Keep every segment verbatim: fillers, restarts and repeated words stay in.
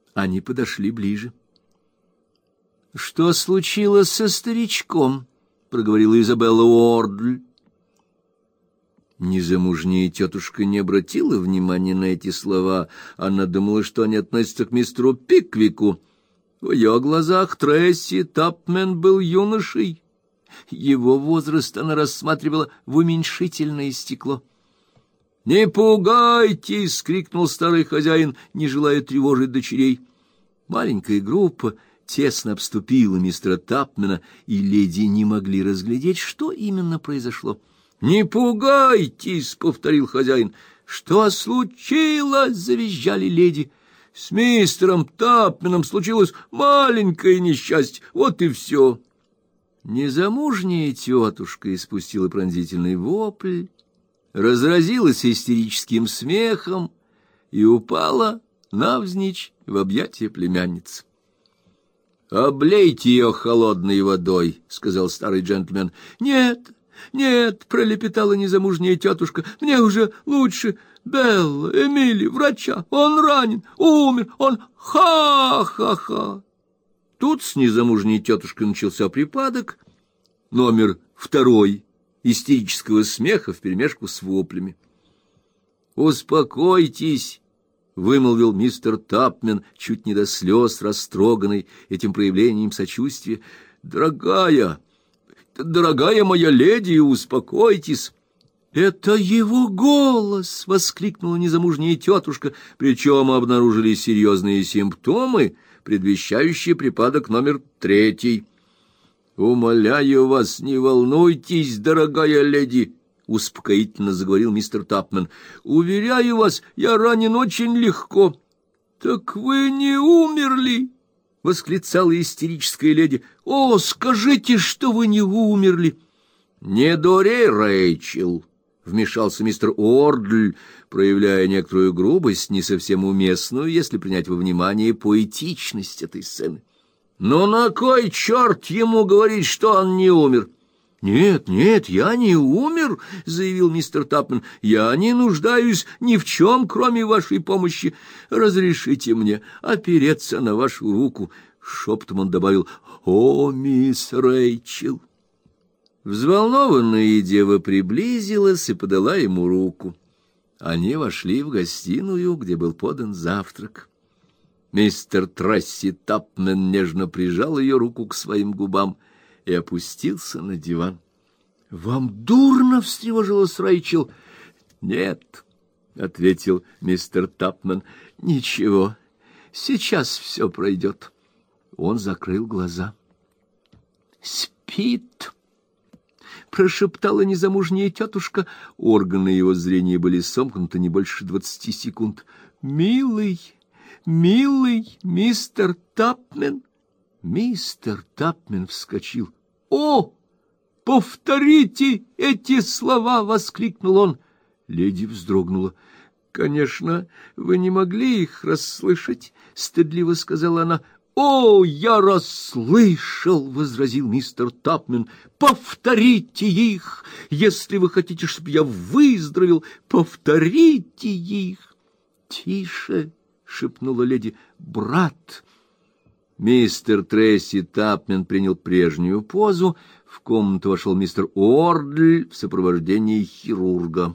Они подошли ближе. — Что случилось со старичком? — проговорила Изабелла Уордль. Незамужняя тетушка не обратила внимания на эти слова. Она думала, что они относятся к мистеру Пиквику. В ее глазах Тресси Тапмен был юношей. Его возраст она рассматривала в уменьшительное стекло. — Не пугайтесь! — крикнул старый хозяин, не желая тревожить дочерей. Маленькая группа тесно обступила мистера Тапмена, и леди не могли разглядеть, что именно произошло. — Не пугайтесь! — повторил хозяин. — Что случилось? — завизжали леди. — С мистером Тапменом случилось маленькое несчастье. Вот и все. Незамужняя тетушка испустила пронзительный вопль, разразилась истерическим смехом и упала навзничь в объятия племянницы. — Облейте ее холодной водой, — сказал старый джентльмен. — Нет, нет, — пролепетала незамужняя тетушка, — мне уже лучше. Белла, Эмили, врача, он ранен, умер, он ха-ха-ха. Тут с незамужней тетушкой начался припадок, номер второй истерического смеха вперемешку с воплями. — Успокойтесь, — вымолвил мистер Тапмен, чуть не до слез растроганный этим проявлением сочувствия. — Дорогая, дорогая моя леди, успокойтесь. — Это его голос! — воскликнула незамужняя тетушка, причем обнаружили серьезные симптомы, предвещающие припадок номер третий. — Умоляю вас, не волнуйтесь, дорогая леди, — успокоительно заговорил мистер Тапмен. — Уверяю вас, я ранен очень легко. — Так вы не умерли? — восклицала истерическая леди. — О, скажите, что вы не умерли! — Не дури, Рэйчел! — вмешался мистер Уордль, проявляя некоторую грубость, не совсем уместную, если принять во внимание поэтичность этой сцены. — Но на кой черт ему говорить, что он не умер? — Нет, нет, я не умер, — заявил мистер Тапмен. — Я не нуждаюсь ни в чем, кроме вашей помощи. Разрешите мне опереться на вашу руку. Шепотом он добавил: — О, мисс Рэйчел! Взволнованная дева приблизилась и подала ему руку. Они вошли в гостиную, где был подан завтрак. Мистер Тресси Тапмен нежно прижал ее руку к своим губам и опустился на диван. — Вам дурно? — встревожилась Рэйчел. — Нет, — ответил мистер Тапмен. — Ничего, сейчас все пройдет. Он закрыл глаза. — Спит! — прошептала незамужняя тетушка. Органы его зрения были сомкнуты не больше двадцати секунд. — Милый, милый мистер Тапмен! Мистер Тапмен вскочил. — О, повторите эти слова! — воскликнул он. Леди вздрогнула. — Конечно, вы не могли их расслышать, — стыдливо сказала она. — О, я расслышал! — возразил мистер Тапмен. — Повторите их, если вы хотите, чтобы я выздоровел. Повторите их. — Тише! — шепнула леди. — Брат! Мистер Тресси Тапмен принял прежнюю позу. В комнату вошел мистер Уордль в сопровождении хирурга.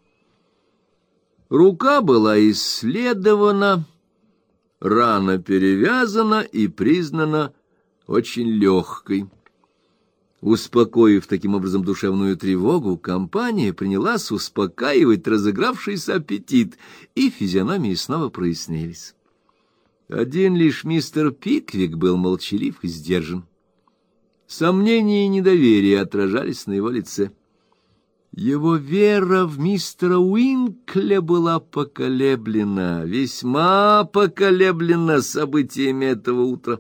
Рука была исследована, рана перевязана и признана очень легкой. Успокоив таким образом душевную тревогу, компания принялась успокаивать разыгравшийся аппетит, и физиономии снова прояснились. Один лишь мистер Пиквик был молчалив и сдержан. Сомнения и недоверие отражались на его лице. Его вера в мистера Уинкля была поколеблена, весьма поколеблена событиями этого утра.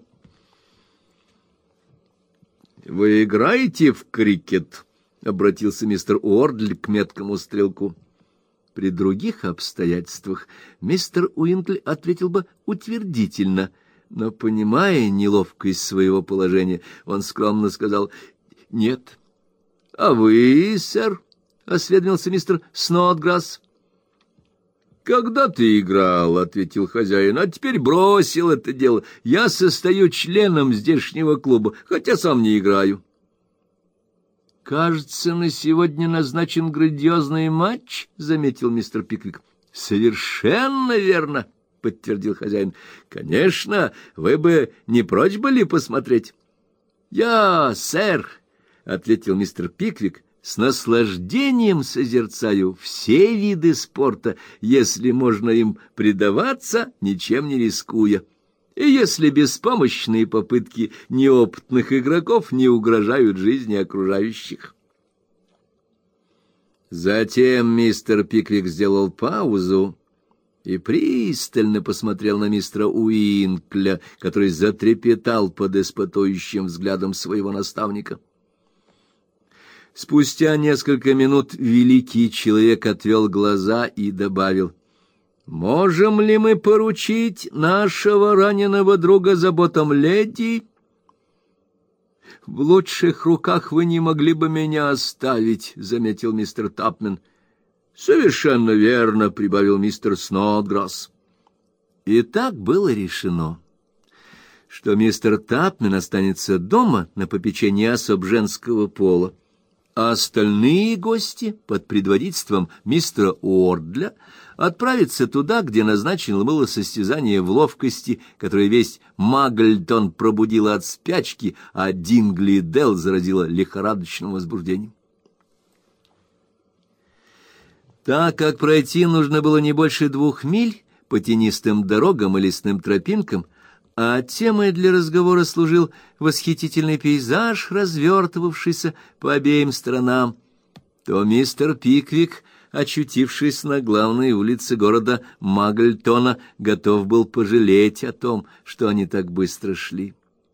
— Вы играете в крикет? — обратился мистер Уордль к меткому стрелку. При других обстоятельствах мистер Уинкль ответил бы утвердительно, но, понимая неловкость своего положения, он скромно сказал: — Нет. — А вы, сэр? — осведомился мистер Снодграсс. «Когда ты играл, — ответил хозяин, — а теперь бросил это дело. Я состою членом здешнего клуба, хотя сам не играю». «Кажется, на сегодня назначен грандиозный матч», — заметил мистер Пиквик. «Совершенно верно», — подтвердил хозяин. «Конечно, вы бы не прочь были посмотреть?» «Я, сэр», — ответил мистер Пиквик, — «с наслаждением созерцаю все виды спорта, если можно им предаваться, ничем не рискуя, и если беспомощные попытки неопытных игроков не угрожают жизни окружающих». Затем мистер Пиквик сделал паузу и пристально посмотрел на мистера Уинкля, который затрепетал под испытующим взглядом своего наставника. Спустя несколько минут великий человек отвел глаза и добавил: «Можем ли мы поручить нашего раненого друга заботам леди?» «В лучших руках вы не могли бы меня оставить», — заметил мистер Тапмен. «Совершенно верно», — прибавил мистер Снодграсс. И так было решено, что мистер Тапмен останется дома на попечении особ женского пола, а остальные гости под предводительством мистера Уордля отправятся туда, где назначено было состязание в ловкости, которое весь Магльтон пробудило от спячки, а Дингли Делл заразило лихорадочным возбуждением. Так как пройти нужно было не больше двух миль по тенистым дорогам и лесным тропинкам, а темой для разговора служил восхитительный пейзаж, развертывавшийся по обеим сторонам, то мистер Пиквик, очутившись на главной улице города Магльтона, готов был пожалеть о том, что они так быстро шли.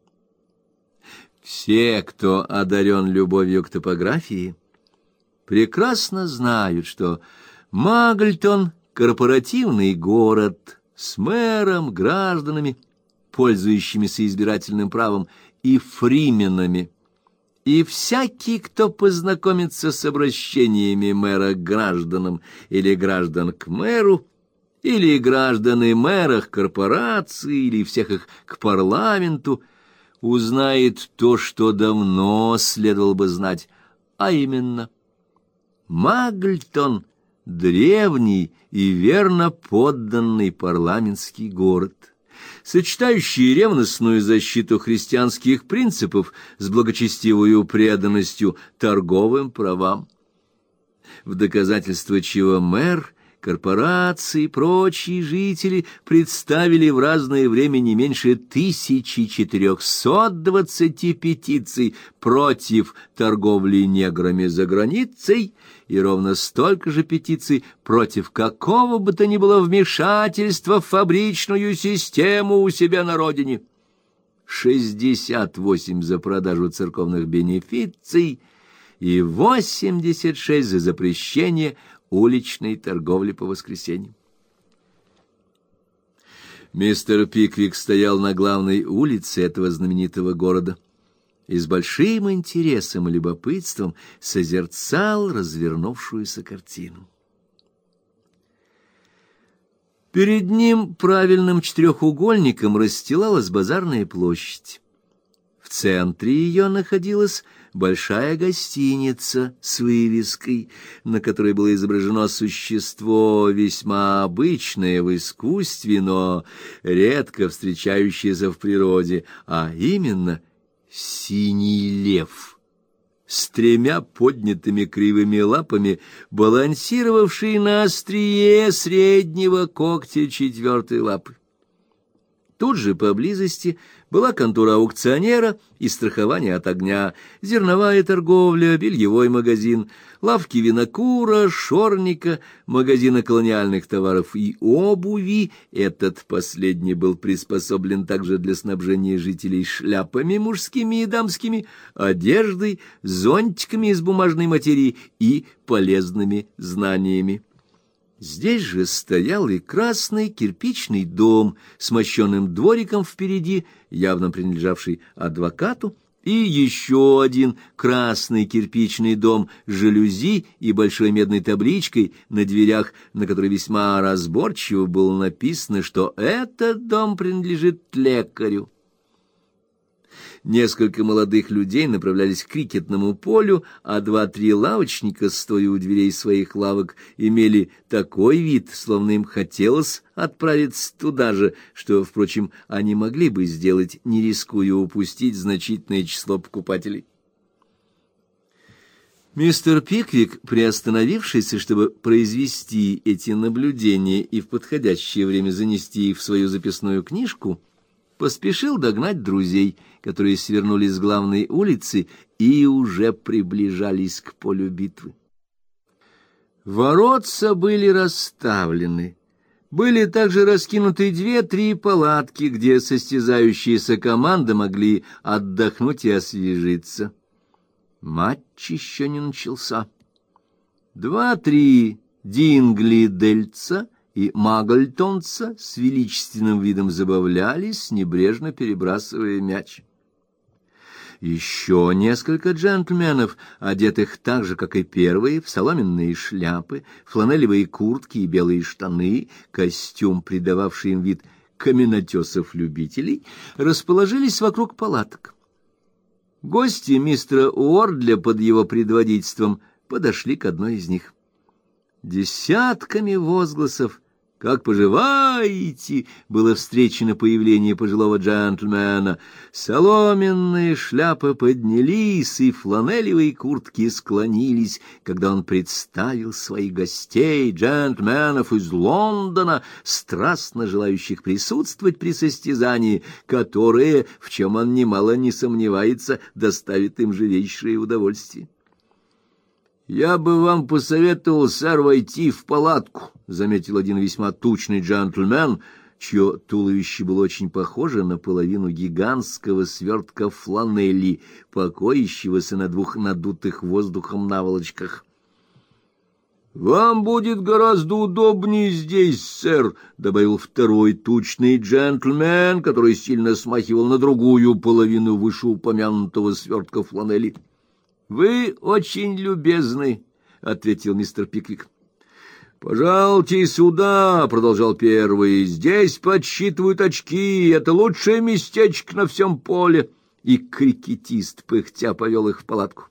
Все, кто одарен любовью к топографии, прекрасно знают, что Магльтон — корпоративный город с мэром, гражданами, пользующимися избирательным правом, и фрименами. И всякий, кто познакомится с обращениями мэра к гражданам или граждан к мэру, или граждан и мэра к корпорации, или всех их к парламенту, узнает то, что давно следовало бы знать, а именно: Магльтон — древний и верно подданный парламентский город, сочетающий ревностную защиту христианских принципов с благочестивой преданностью торговым правам. В доказательство чего мэр, корпорации и прочие жители представили в разное время не меньше тысячи четырехсот двадцати петиций против торговли неграми за границей и ровно столько же петиций против какого бы то ни было вмешательства в фабричную систему у себя на родине. шестьдесят восемь за продажу церковных бенефиций и восемьдесят шесть за запрещение уличной торговли по воскресеньям. Мистер Пиквик стоял на главной улице этого знаменитого города и с большим интересом и любопытством созерцал развернувшуюся картину. Перед ним правильным четырехугольником расстилалась базарная площадь. В центре ее находилась большая гостиница с вывеской, на которой было изображено существо весьма обычное в искусстве, но редко встречающееся в природе, а именно синий лев с тремя поднятыми кривыми лапами, балансировавший на острие среднего когтя четвертой лапы. Тут же поблизости была контора аукционера и страхование от огня, зерновая торговля, бельевой магазин, лавки винокура, шорника, магазины колониальных товаров и обуви. Этот последний был приспособлен также для снабжения жителей шляпами мужскими и дамскими, одеждой, зонтиками из бумажной материи и полезными знаниями. Здесь же стоял и красный кирпичный дом с мощеным двориком впереди, явно принадлежавший адвокату, и еще один красный кирпичный дом с жалюзи и большой медной табличкой на дверях, на которой весьма разборчиво было написано, что этот дом принадлежит лекарю. Несколько молодых людей направлялись к крикетному полю, а два-три лавочника, стоя у дверей своих лавок, имели такой вид, словно им хотелось отправиться туда же, что, впрочем, они могли бы сделать, не рискуя упустить значительное число покупателей. Мистер Пиквик, приостановившийся, чтобы произвести эти наблюдения и в подходящее время занести их в свою записную книжку, поспешил догнать друзей, которые свернули с главной улицы и уже приближались к полю битвы. Воротца были расставлены. Были также раскинуты две-три палатки, где состязающиеся команды могли отдохнуть и освежиться. Матч еще не начался. Два-три динглидельца и магльтонца с величественным видом забавлялись, небрежно перебрасывая мяч. Еще несколько джентльменов, одетых так же, как и первые, в соломенные шляпы, фланелевые куртки и белые штаны, костюм, придававший им вид каменотесов-любителей, расположились вокруг палаток. Гости мистера Уордля под его предводительством подошли к одной из них. Десятками возгласов «Как поживаете?» было встречено появление пожилого джентльмена. Соломенные шляпы поднялись, и фланелевые куртки склонились, когда он представил своих гостей, джентльменов из Лондона, страстно желающих присутствовать при состязании, которое, в чем он немало не сомневается, доставит им живейшее удовольствие. «Я бы вам посоветовал, сэр, войти в палатку», — заметил один весьма тучный джентльмен, чье туловище было очень похоже на половину гигантского свертка фланели, покоящегося на двух надутых воздухом наволочках. «Вам будет гораздо удобнее здесь, сэр», — добавил второй тучный джентльмен, который сильно смахивал на другую половину вышеупомянутого свертка фланели. «Вы очень любезны», — ответил мистер Пиквик. «Пожалуйте сюда», — продолжал первый, — «здесь подсчитывают очки, это лучшее местечко на всем поле». И крикетист, пыхтя, повел их в палатку.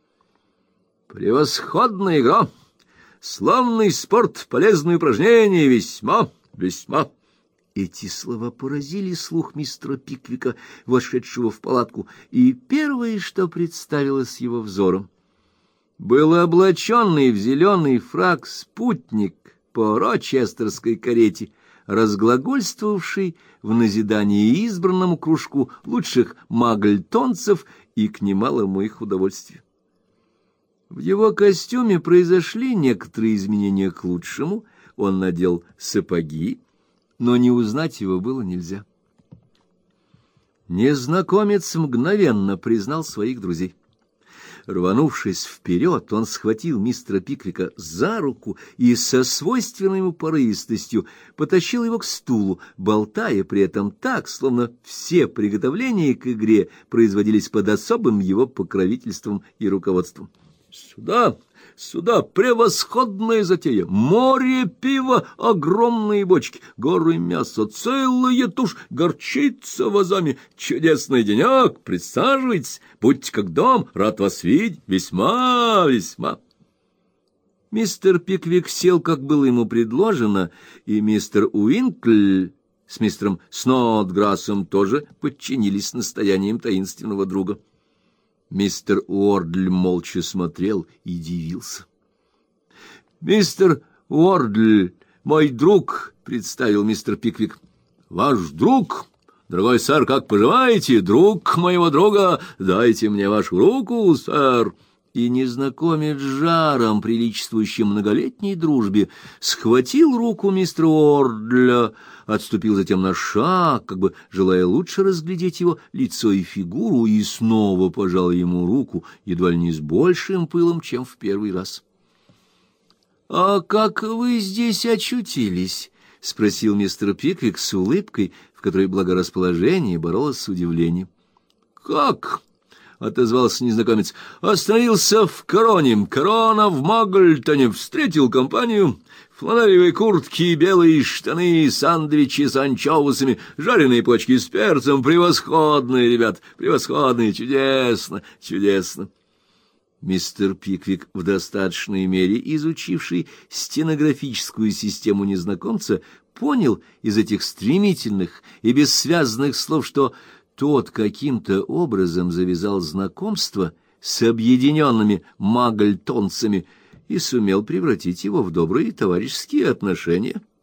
«Превосходная игра! Славный спорт, полезные упражнения, весьма, весьма». Эти слова поразили слух мистера Пиквика, вошедшего в палатку, и первое, что представилось его взором, был облаченный в зеленый фрак спутник по рочестерской карете, разглагольствовавший в назидании избранному кружку лучших магльтонцев и к немалому их удовольствию. В его костюме произошли некоторые изменения к лучшему, он надел сапоги, но не узнать его было нельзя. Незнакомец мгновенно признал своих друзей. Рванувшись вперед, он схватил мистера Пиквика за руку и со свойственной ему порывистостью потащил его к стулу, болтая при этом так, словно все приготовления к игре производились под особым его покровительством и руководством. «Сюда! Сюда! Превосходная затея! Море пива, огромные бочки, горы мяса, целая тушь, горчица вазами, чудесный денек! Присаживайтесь, будьте как дом, рад вас видеть, весьма, весьма!» Мистер Пиквик сел, как было ему предложено, и мистер Уинкль с мистером Снодграссом тоже подчинились настояниям таинственного друга. Мистер Уордль молча смотрел и дивился. «Мистер Уордль, мой друг», — представил мистер Пиквик. «Ваш друг? Дорогой сэр, как поживаете? Друг моего друга, дайте мне вашу руку, сэр». И незнакомец с жаром, приличествующим многолетней дружбе, схватил руку мистера Уордля, отступил затем на шаг, как бы желая лучше разглядеть его лицо и фигуру, и снова пожал ему руку, едва ли не с большим пылом, чем в первый раз. «А как вы здесь очутились?» — спросил мистер Пиквик с улыбкой, в которой благорасположение боролось с удивлением. «Как? — отозвался незнакомец. — Остановился в Короне. Корона в Магльтоне. Встретил компанию. Фланелевые куртки, белые штаны, сандвичи с анчоусами, жареные почки с перцем. Превосходные, ребят, превосходные. Чудесно, чудесно. Мистер Пиквик, в достаточной мере изучивший стенографическую систему незнакомца, понял из этих стремительных и бессвязных слов, что тот каким-то образом завязал знакомство с объединенными магльтонцами и сумел превратить его в добрые товарищеские отношения.